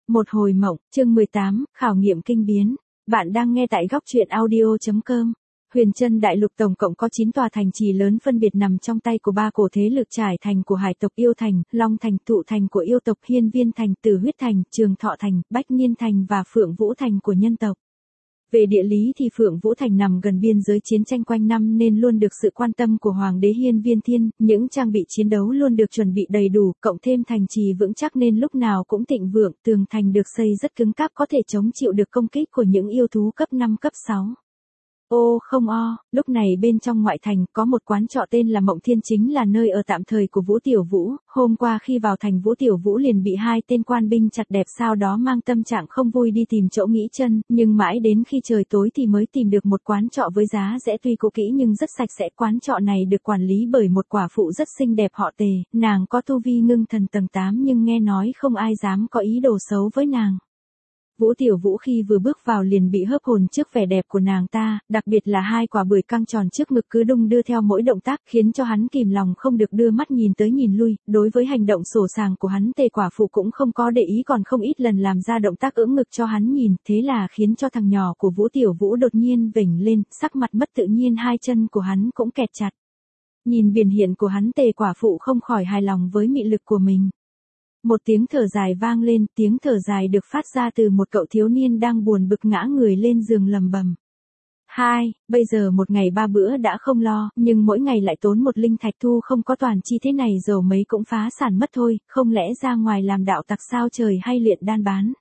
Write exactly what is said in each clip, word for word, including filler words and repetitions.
Một hồi mộng, chương mười tám, khảo nghiệm kinh biến. Bạn đang nghe tại góc truyện audio chấm com. Huyền Chân Đại Lục tổng cộng có chín tòa thành trì lớn phân biệt nằm trong tay của ba cổ thế lực trải thành của hải tộc Yêu Thành, Long Thành, Thụ Thành của yêu tộc Hiên Viên Thành, Tử Huyết Thành, Trường Thọ Thành, Bách Niên Thành và Phượng Vũ Thành của nhân tộc. Về địa lý thì Phượng Vũ Thành nằm gần biên giới chiến tranh quanh năm nên luôn được sự quan tâm của Hoàng đế Hiên Viên Thiên, những trang bị chiến đấu luôn được chuẩn bị đầy đủ, cộng thêm thành trì vững chắc nên lúc nào cũng thịnh vượng, tường thành được xây rất cứng cáp có thể chống chịu được công kích của những yêu thú cấp năm cấp sáu. Ô không o, lúc này bên trong ngoại thành có một quán trọ tên là Mộng Thiên chính là nơi ở tạm thời của Vũ Tiểu Vũ, hôm qua khi vào thành Vũ Tiểu Vũ liền bị hai tên quan binh chặt đẹp sau đó mang tâm trạng không vui đi tìm chỗ nghỉ chân, nhưng mãi đến khi trời tối thì mới tìm được một quán trọ với giá rẻ tuy cũ kỹ nhưng rất sạch sẽ. Quán trọ này được quản lý bởi một quả phụ rất xinh đẹp họ Tề, nàng có tu vi ngưng thần tầng tám nhưng nghe nói không ai dám có ý đồ xấu với nàng. Vũ Tiểu Vũ khi vừa bước vào liền bị hớp hồn trước vẻ đẹp của nàng ta, đặc biệt là hai quả bưởi căng tròn trước ngực cứ đung đưa theo mỗi động tác khiến cho hắn kìm lòng không được đưa mắt nhìn tới nhìn lui. Đối với hành động sổ sàng của hắn Tề quả phụ cũng không có để ý còn không ít lần làm ra động tác ưỡn ngực cho hắn nhìn, thế là khiến cho thằng nhỏ của Vũ Tiểu Vũ đột nhiên vểnh lên, sắc mặt mất tự nhiên hai chân của hắn cũng kẹt chặt. Nhìn biểu hiện của hắn Tề quả phụ không khỏi hài lòng với mị lực của mình. Một tiếng thở dài vang lên, tiếng thở dài được phát ra từ một cậu thiếu niên đang buồn bực ngã người lên giường lầm bầm. Hai, bây giờ một ngày ba bữa đã không lo, nhưng mỗi ngày lại tốn một linh thạch thu không có toàn chi thế này dầu mấy cũng phá sản mất thôi, không lẽ ra ngoài làm đạo tặc sao trời hay luyện đan bán.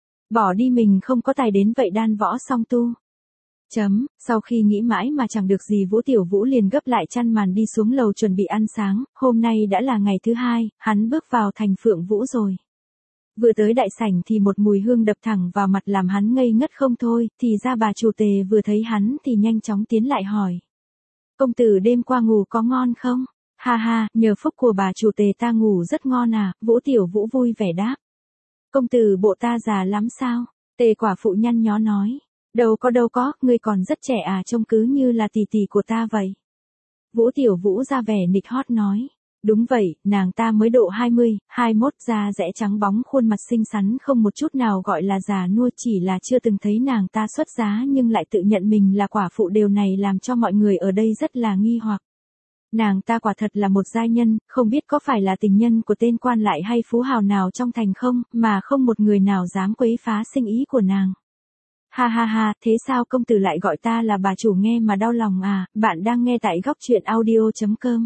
Bỏ đi mình không có tài đến vậy đan võ song tu. Chấm, sau khi nghĩ mãi mà chẳng được gì Vũ Tiểu Vũ liền gấp lại chăn màn đi xuống lầu chuẩn bị ăn sáng, hôm nay đã là ngày thứ hai, hắn bước vào thành Phượng Vũ rồi. Vừa tới đại sảnh thì một mùi hương đập thẳng vào mặt làm hắn ngây ngất không thôi, thì ra bà chủ Tề vừa thấy hắn thì nhanh chóng tiến lại hỏi. Công tử đêm qua ngủ có ngon không? Ha ha, nhờ phúc của bà chủ Tề ta ngủ rất ngon à, Vũ Tiểu Vũ vui vẻ đáp. Công tử bộ ta già lắm sao? Tề quả phụ nhăn nhó nói. Đâu có đâu có, ngươi còn rất trẻ à, trông cứ như là tỷ tỷ của ta vậy. Vũ Tiểu Vũ ra vẻ nịnh hót nói. Đúng vậy, nàng ta mới độ hai mươi, hai mươi mốt, da dẻ trắng bóng khuôn mặt xinh xắn không một chút nào gọi là già nua, chỉ là chưa từng thấy nàng ta xuất giá nhưng lại tự nhận mình là quả phụ, điều này làm cho mọi người ở đây rất là nghi hoặc. Nàng ta quả thật là một giai nhân, không biết có phải là tình nhân của tên quan lại hay phú hào nào trong thành không, mà không một người nào dám quấy phá sinh ý của nàng. Ha ha ha, thế sao công tử lại gọi ta là bà chủ nghe mà đau lòng à, bạn đang nghe tại góc truyện audio chấm com.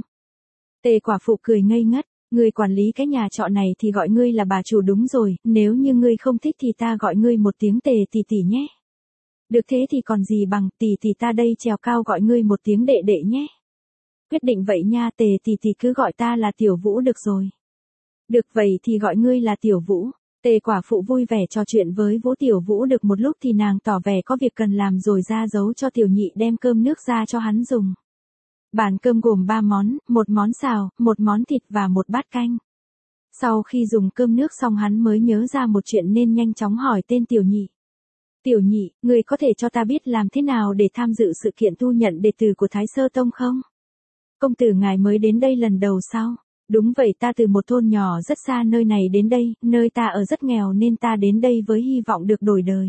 Tề quả phụ cười ngây ngất, người quản lý cái nhà trọ này thì gọi ngươi là bà chủ đúng rồi, nếu như ngươi không thích thì ta gọi ngươi một tiếng Tề tỷ tỷ nhé. Được thế thì còn gì bằng, tỷ tỷ ta đây trèo cao gọi ngươi một tiếng đệ đệ nhé. Quyết định vậy nha, Tề tỷ tỷ cứ gọi ta là Tiểu Vũ được rồi. Được vậy thì gọi ngươi là Tiểu Vũ. Tề quả phụ vui vẻ trò chuyện với Vũ Tiểu Vũ được một lúc thì nàng tỏ vẻ có việc cần làm rồi ra dấu cho tiểu nhị đem cơm nước ra cho hắn dùng. Bàn cơm gồm ba món, một món xào, một món thịt và một bát canh. Sau khi dùng cơm nước xong hắn mới nhớ ra một chuyện nên nhanh chóng hỏi tên tiểu nhị. Tiểu nhị, người có thể cho ta biết làm thế nào để tham dự sự kiện thu nhận đệ tử của Thái Sơ Tông không? Công tử ngài mới đến đây lần đầu sao? Đúng vậy, ta từ một thôn nhỏ rất xa nơi này đến đây, nơi ta ở rất nghèo nên ta đến đây với hy vọng được đổi đời.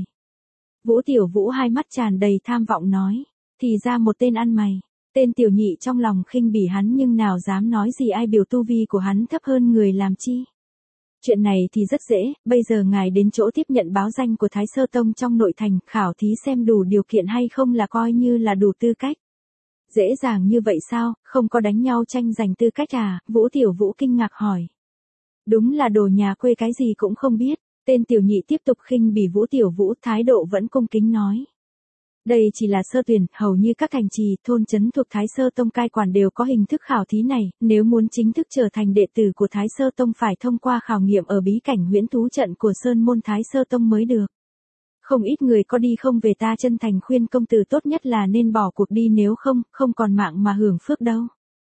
Vũ Tiểu Vũ hai mắt tràn đầy tham vọng nói, thì ra một tên ăn mày. Tên tiểu nhị trong lòng khinh bỉ hắn nhưng nào dám nói gì ai biểu tu vi của hắn thấp hơn người làm chi. Chuyện này thì rất dễ, bây giờ ngài đến chỗ tiếp nhận báo danh của Thái Sơ Tông trong nội thành, khảo thí xem đủ điều kiện hay không là coi như là đủ tư cách. Dễ dàng như vậy sao, không có đánh nhau tranh giành tư cách à, Vũ Tiểu Vũ kinh ngạc hỏi. Đúng là đồ nhà quê cái gì cũng không biết, tên tiểu nhị tiếp tục khinh bỉ Vũ Tiểu Vũ, thái độ vẫn cung kính nói. Đây chỉ là sơ tuyển, hầu như các thành trì, thôn trấn thuộc Thái Sơ Tông cai quản đều có hình thức khảo thí này, nếu muốn chính thức trở thành đệ tử của Thái Sơ Tông phải thông qua khảo nghiệm ở bí cảnh huyễn thú trận của Sơn môn Thái Sơ Tông mới được. Không ít người có đi không về, ta chân thành khuyên công tử tốt nhất là nên bỏ cuộc đi nếu không, không còn mạng mà hưởng phước đâu.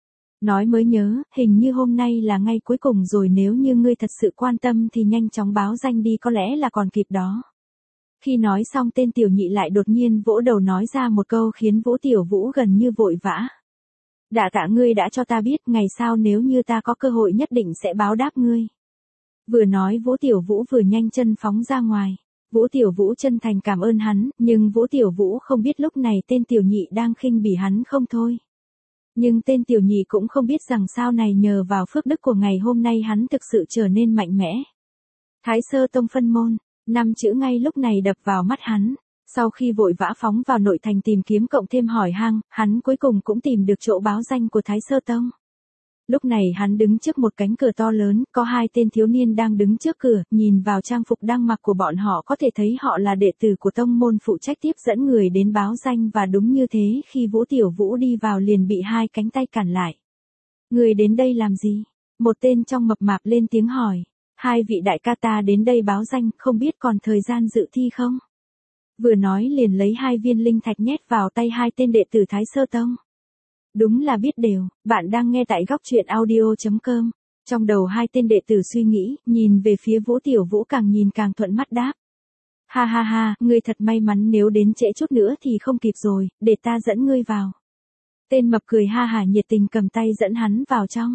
Nói mới nhớ, hình như hôm nay là ngày cuối cùng rồi, nếu như ngươi thật sự quan tâm thì nhanh chóng báo danh đi, có lẽ là còn kịp đó. Khi nói xong tên tiểu nhị lại đột nhiên vỗ đầu nói ra một câu khiến Vũ Tiểu Vũ gần như vội vã. Đả tạ ngươi đã cho ta biết, ngày sau nếu như ta có cơ hội nhất định sẽ báo đáp ngươi. Vừa nói Vũ Tiểu Vũ vừa nhanh chân phóng ra ngoài. Vũ Tiểu Vũ chân thành cảm ơn hắn, nhưng Vũ Tiểu Vũ không biết lúc này tên tiểu nhị đang khinh bỉ hắn không thôi. Nhưng tên tiểu nhị cũng không biết rằng sau này nhờ vào phước đức của ngày hôm nay hắn thực sự trở nên mạnh mẽ. Thái Sơ Tông phân môn, năm chữ ngay lúc này đập vào mắt hắn. Sau khi vội vã phóng vào nội thành tìm kiếm cộng thêm hỏi han, hắn cuối cùng cũng tìm được chỗ báo danh của Thái Sơ Tông. Lúc này hắn đứng trước một cánh cửa to lớn, có hai tên thiếu niên đang đứng trước cửa, nhìn vào trang phục đang mặc của bọn họ có thể thấy họ là đệ tử của tông môn phụ trách tiếp dẫn người đến báo danh, và đúng như thế khi Vũ Tiểu Vũ đi vào liền bị hai cánh tay cản lại. Người đến đây làm gì? Một tên trong mập mạp lên tiếng hỏi. Hai vị đại ca ta đến đây báo danh, không biết còn thời gian dự thi không? Vừa nói liền lấy hai viên linh thạch nhét vào tay hai tên đệ tử Thái Sơ Tông. Đúng là biết đều, bạn đang nghe tại góc truyện audio chấm com. Trong đầu hai tên đệ tử suy nghĩ, nhìn về phía Vũ Tiểu Vũ càng nhìn càng thuận mắt đáp. Ha ha ha, ngươi thật may mắn, nếu đến trễ chút nữa thì không kịp rồi, để ta dẫn ngươi vào. Tên mập cười ha hả nhiệt tình cầm tay dẫn hắn vào trong.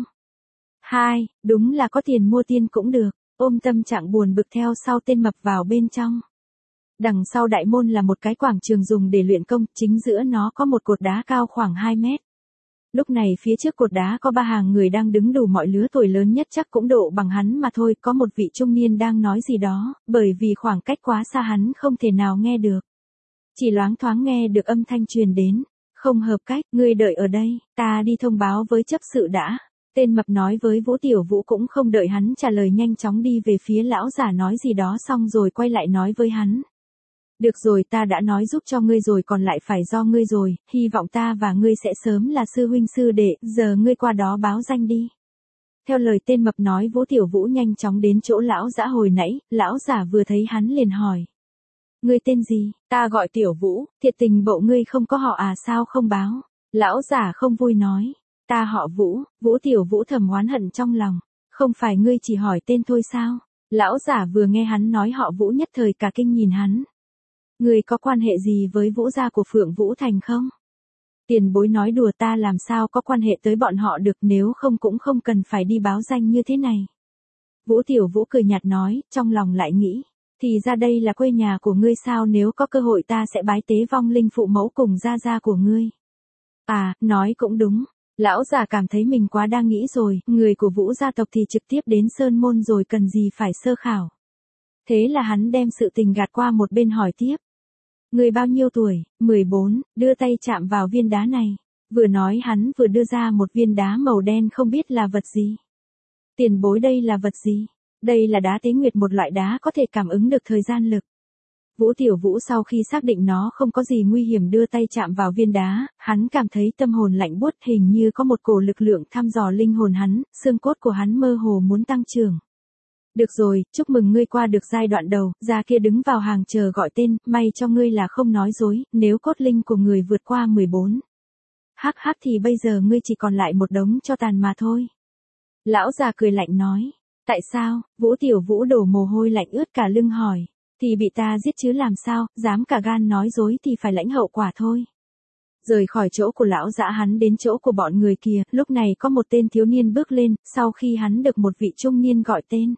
Hai, đúng là có tiền mua tiên cũng được, ôm tâm trạng buồn bực theo sau tên mập vào bên trong. Đằng sau đại môn là một cái quảng trường dùng để luyện công, chính giữa nó có một cột đá cao khoảng hai mét. Lúc này phía trước cột đá có ba hàng người đang đứng, đủ mọi lứa tuổi, lớn nhất chắc cũng độ bằng hắn mà thôi, có một vị trung niên đang nói gì đó, bởi vì khoảng cách quá xa hắn không thể nào nghe được. Chỉ loáng thoáng nghe được âm thanh truyền đến, không hợp cách, ngươi đợi ở đây, ta đi thông báo với chấp sự đã. Tên mập nói với Vũ Tiểu Vũ, cũng không đợi hắn trả lời nhanh chóng đi về phía lão giả nói gì đó xong rồi quay lại nói với hắn. Được rồi, ta đã nói giúp cho ngươi rồi, còn lại phải do ngươi rồi, hy vọng ta và ngươi sẽ sớm là sư huynh sư đệ, giờ ngươi qua đó báo danh đi. Theo lời tên mập nói, Vũ Tiểu Vũ nhanh chóng đến chỗ lão giả hồi nãy, lão giả vừa thấy hắn liền hỏi. Ngươi tên gì? Ta gọi Tiểu Vũ, thiệt tình bộ ngươi không có họ à, sao không báo? Lão giả không vui nói. Ta họ Vũ. Vũ Tiểu Vũ thầm oán hận trong lòng. Không phải ngươi chỉ hỏi tên thôi sao? Lão giả vừa nghe hắn nói họ Vũ nhất thời cả kinh nhìn hắn. Ngươi có quan hệ gì với Vũ gia của Phượng Vũ Thành không? Tiền bối nói đùa, ta làm sao có quan hệ tới bọn họ được, nếu không cũng không cần phải đi báo danh như thế này. Vũ Tiểu Vũ cười nhạt nói, trong lòng lại nghĩ. Thì ra đây là quê nhà của ngươi sao, nếu có cơ hội ta sẽ bái tế vong linh phụ mẫu cùng gia gia của ngươi. À, nói cũng đúng. Lão già cảm thấy mình quá đa nghĩ rồi, người của Vũ gia tộc thì trực tiếp đến Sơn Môn rồi, cần gì phải sơ khảo. Thế là hắn đem sự tình gạt qua một bên hỏi tiếp. Người bao nhiêu tuổi? mười bốn, đưa tay chạm vào viên đá này. Vừa nói hắn vừa đưa ra một viên đá màu đen, không biết là vật gì. Tiền bối, đây là vật gì? Đây là đá tế nguyệt, một loại đá có thể cảm ứng được thời gian lực. Vũ Tiểu Vũ sau khi xác định nó không có gì nguy hiểm đưa tay chạm vào viên đá, hắn cảm thấy tâm hồn lạnh buốt, hình như có một cổ lực lượng thăm dò linh hồn hắn, xương cốt của hắn mơ hồ muốn tăng trưởng. Được rồi, chúc mừng ngươi qua được giai đoạn đầu, ra kia đứng vào hàng chờ gọi tên, may cho ngươi là không nói dối, nếu cốt linh của người vượt qua mười bốn. Hắc hắc, thì bây giờ ngươi chỉ còn lại một đống cho tàn mà thôi. Lão già cười lạnh nói. Tại sao? Vũ Tiểu Vũ đổ mồ hôi lạnh ướt cả lưng hỏi. Thì bị ta giết chứ làm sao, dám cả gan nói dối thì phải lãnh hậu quả thôi. Rời khỏi chỗ của lão dã, hắn đến chỗ của bọn người kia, lúc này có một tên thiếu niên bước lên, sau khi hắn được một vị trung niên gọi tên.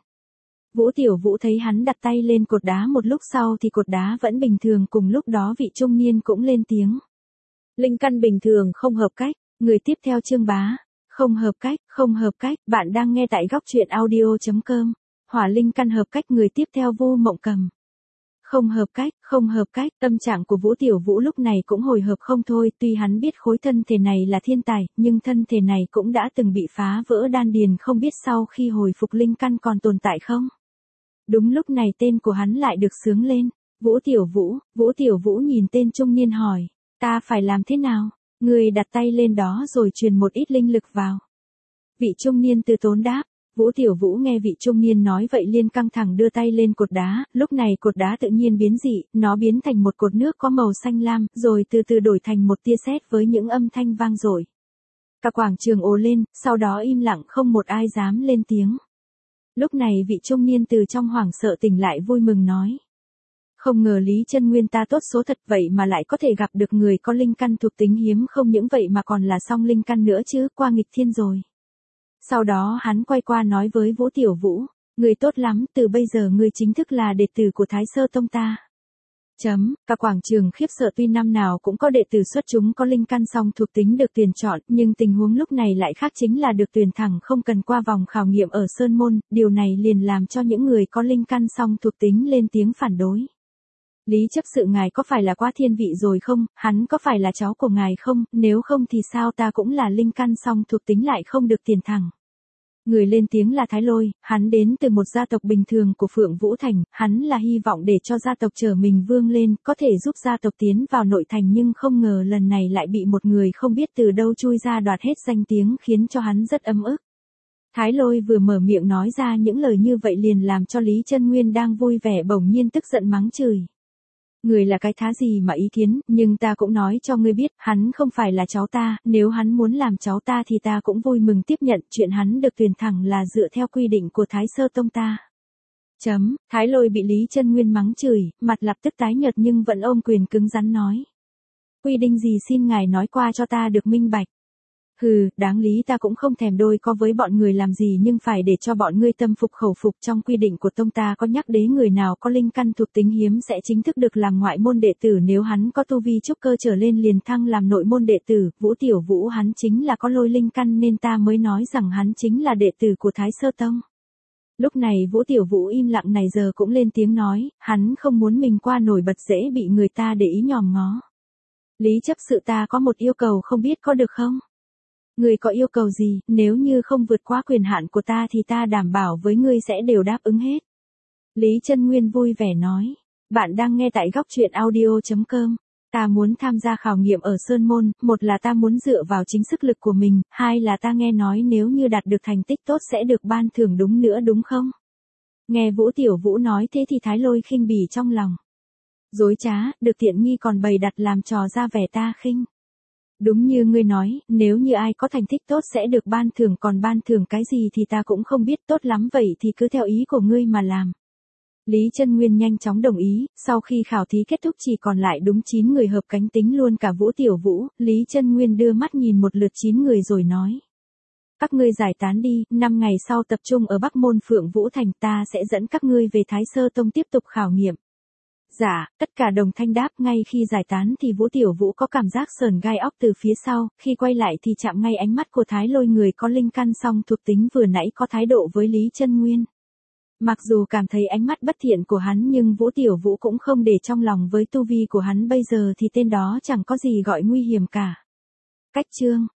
Vũ Tiểu Vũ thấy hắn đặt tay lên cột đá, một lúc sau thì cột đá vẫn bình thường, cùng lúc đó vị trung niên cũng lên tiếng. Linh căn bình thường, không hợp cách. Người tiếp theo Trương Bá. Không hợp cách, không hợp cách, bạn đang nghe tại góc truyện audio chấm com. Hỏa linh căn hợp cách. Người tiếp theo Vô Mộng Cầm. Không hợp cách, không hợp cách, tâm trạng của Vũ Tiểu Vũ lúc này cũng hồi hộp không thôi, tuy hắn biết khối thân thể này là thiên tài, nhưng thân thể này cũng đã từng bị phá vỡ đan điền, không biết sau khi hồi phục linh căn còn tồn tại không. Đúng lúc này tên của hắn lại được xướng lên. Vũ Tiểu Vũ. Vũ Tiểu Vũ nhìn tên trung niên hỏi. Ta phải làm thế nào? Người đặt tay lên đó rồi truyền một ít linh lực vào. Vị trung niên từ tốn đáp. Vũ Tiểu Vũ nghe vị trung niên nói vậy liền căng thẳng đưa tay lên cột đá, lúc này cột đá tự nhiên biến dị, nó biến thành một cột nước có màu xanh lam, rồi từ từ đổi thành một tia sét với những âm thanh vang dội. Cả quảng trường ồ lên, sau đó im lặng, không một ai dám lên tiếng. Lúc này vị trung niên từ trong hoảng sợ tỉnh lại, vui mừng nói. Không ngờ Lý Chân Nguyên ta tốt số thật, vậy mà lại có thể gặp được người có linh căn thuộc tính hiếm, không những vậy mà còn là song linh căn nữa chứ, qua nghịch thiên rồi. Sau đó hắn quay qua nói với Vũ Tiểu Vũ, Ngươi tốt lắm, từ bây giờ ngươi chính thức là đệ tử của Thái Sơ Tông ta. Chấm, cả quảng trường khiếp sợ tuy năm nào cũng có đệ tử xuất chúng có linh căn song thuộc tính được tuyển chọn, nhưng tình huống lúc này lại khác chính là được tuyển thẳng không cần qua vòng khảo nghiệm ở Sơn Môn, điều này liền làm cho những người có linh căn song thuộc tính lên tiếng phản đối. Lý chấp sự ngài có phải là quá thiên vị rồi không, hắn có phải là cháu của ngài không, nếu không thì sao ta cũng là linh căn song thuộc tính lại không được tuyển thẳng. Người lên tiếng là Thái Lôi, hắn đến từ một gia tộc bình thường của Phượng Vũ Thành, hắn là hy vọng để cho gia tộc trở mình vươn lên, có thể giúp gia tộc tiến vào nội thành nhưng không ngờ lần này lại bị một người không biết từ đâu chui ra đoạt hết danh tiếng khiến cho hắn rất ấm ức. Thái Lôi vừa mở miệng nói ra những lời như vậy liền làm cho Lý Chân Nguyên đang vui vẻ bỗng nhiên tức giận mắng chửi. Người là cái thá gì mà ý kiến, nhưng ta cũng nói cho ngươi biết, hắn không phải là cháu ta, nếu hắn muốn làm cháu ta thì ta cũng vui mừng tiếp nhận, chuyện hắn được tuyển thẳng là dựa theo quy định của Thái Sơ Tông ta. Chấm, Thái Lôi bị Lý Chân Nguyên mắng chửi, mặt lập tức tái nhợt nhưng vẫn ôm quyền cứng rắn nói. Quy định gì xin ngài nói qua cho ta được minh bạch. Hừ, đáng lý ta cũng không thèm đôi co với bọn người làm gì nhưng phải để cho bọn ngươi tâm phục khẩu phục trong quy định của tông ta có nhắc đến người nào có linh căn thuộc tính hiếm sẽ chính thức được làm ngoại môn đệ tử nếu hắn có tu vi trúc cơ trở lên liền thăng làm nội môn đệ tử, Vũ Tiểu Vũ hắn chính là có lôi linh căn nên ta mới nói rằng hắn chính là đệ tử của Thái Sơ Tông. Lúc này Vũ Tiểu Vũ im lặng này giờ cũng lên tiếng nói, hắn không muốn mình qua nổi bật dễ bị người ta để ý nhòm ngó. Lý chấp sự ta có một yêu cầu không biết có được không? Ngươi có yêu cầu gì, nếu như không vượt quá quyền hạn của ta thì ta đảm bảo với ngươi sẽ đều đáp ứng hết. Lý Chân Nguyên vui vẻ nói, bạn đang nghe tại góc truyện audio chấm com. Ta muốn tham gia khảo nghiệm ở Sơn Môn, một là ta muốn dựa vào chính sức lực của mình, hai là ta nghe nói nếu như đạt được thành tích tốt sẽ được ban thưởng đúng nữa đúng không? Nghe Vũ Tiểu Vũ nói thế thì Thái Lôi khinh bỉ trong lòng. Dối trá, được tiện nghi còn bày đặt làm trò ra vẻ ta khinh. Đúng như ngươi nói, nếu như ai có thành tích tốt sẽ được ban thưởng còn ban thưởng cái gì thì ta cũng không biết tốt lắm vậy thì cứ theo ý của ngươi mà làm. Lý Chân Nguyên nhanh chóng đồng ý, sau khi khảo thí kết thúc chỉ còn lại đúng chín người hợp cánh tính luôn cả Vũ Tiểu Vũ, Lý Chân Nguyên đưa mắt nhìn một lượt chín người rồi nói. Các ngươi giải tán đi, năm ngày sau tập trung ở Bắc Môn Phượng Vũ Thành ta sẽ dẫn các ngươi về Thái Sơ Tông tiếp tục khảo nghiệm. Dạ, tất cả đồng thanh đáp ngay khi giải tán thì Vũ Tiểu Vũ có cảm giác sờn gai óc từ phía sau, khi quay lại thì chạm ngay ánh mắt của Thái Lôi người có linh căn song thuộc tính vừa nãy có thái độ với Lý Chân Nguyên. Mặc dù cảm thấy ánh mắt bất thiện của hắn nhưng Vũ Tiểu Vũ cũng không để trong lòng với tu vi của hắn bây giờ thì tên đó chẳng có gì gọi nguy hiểm cả. Cách chương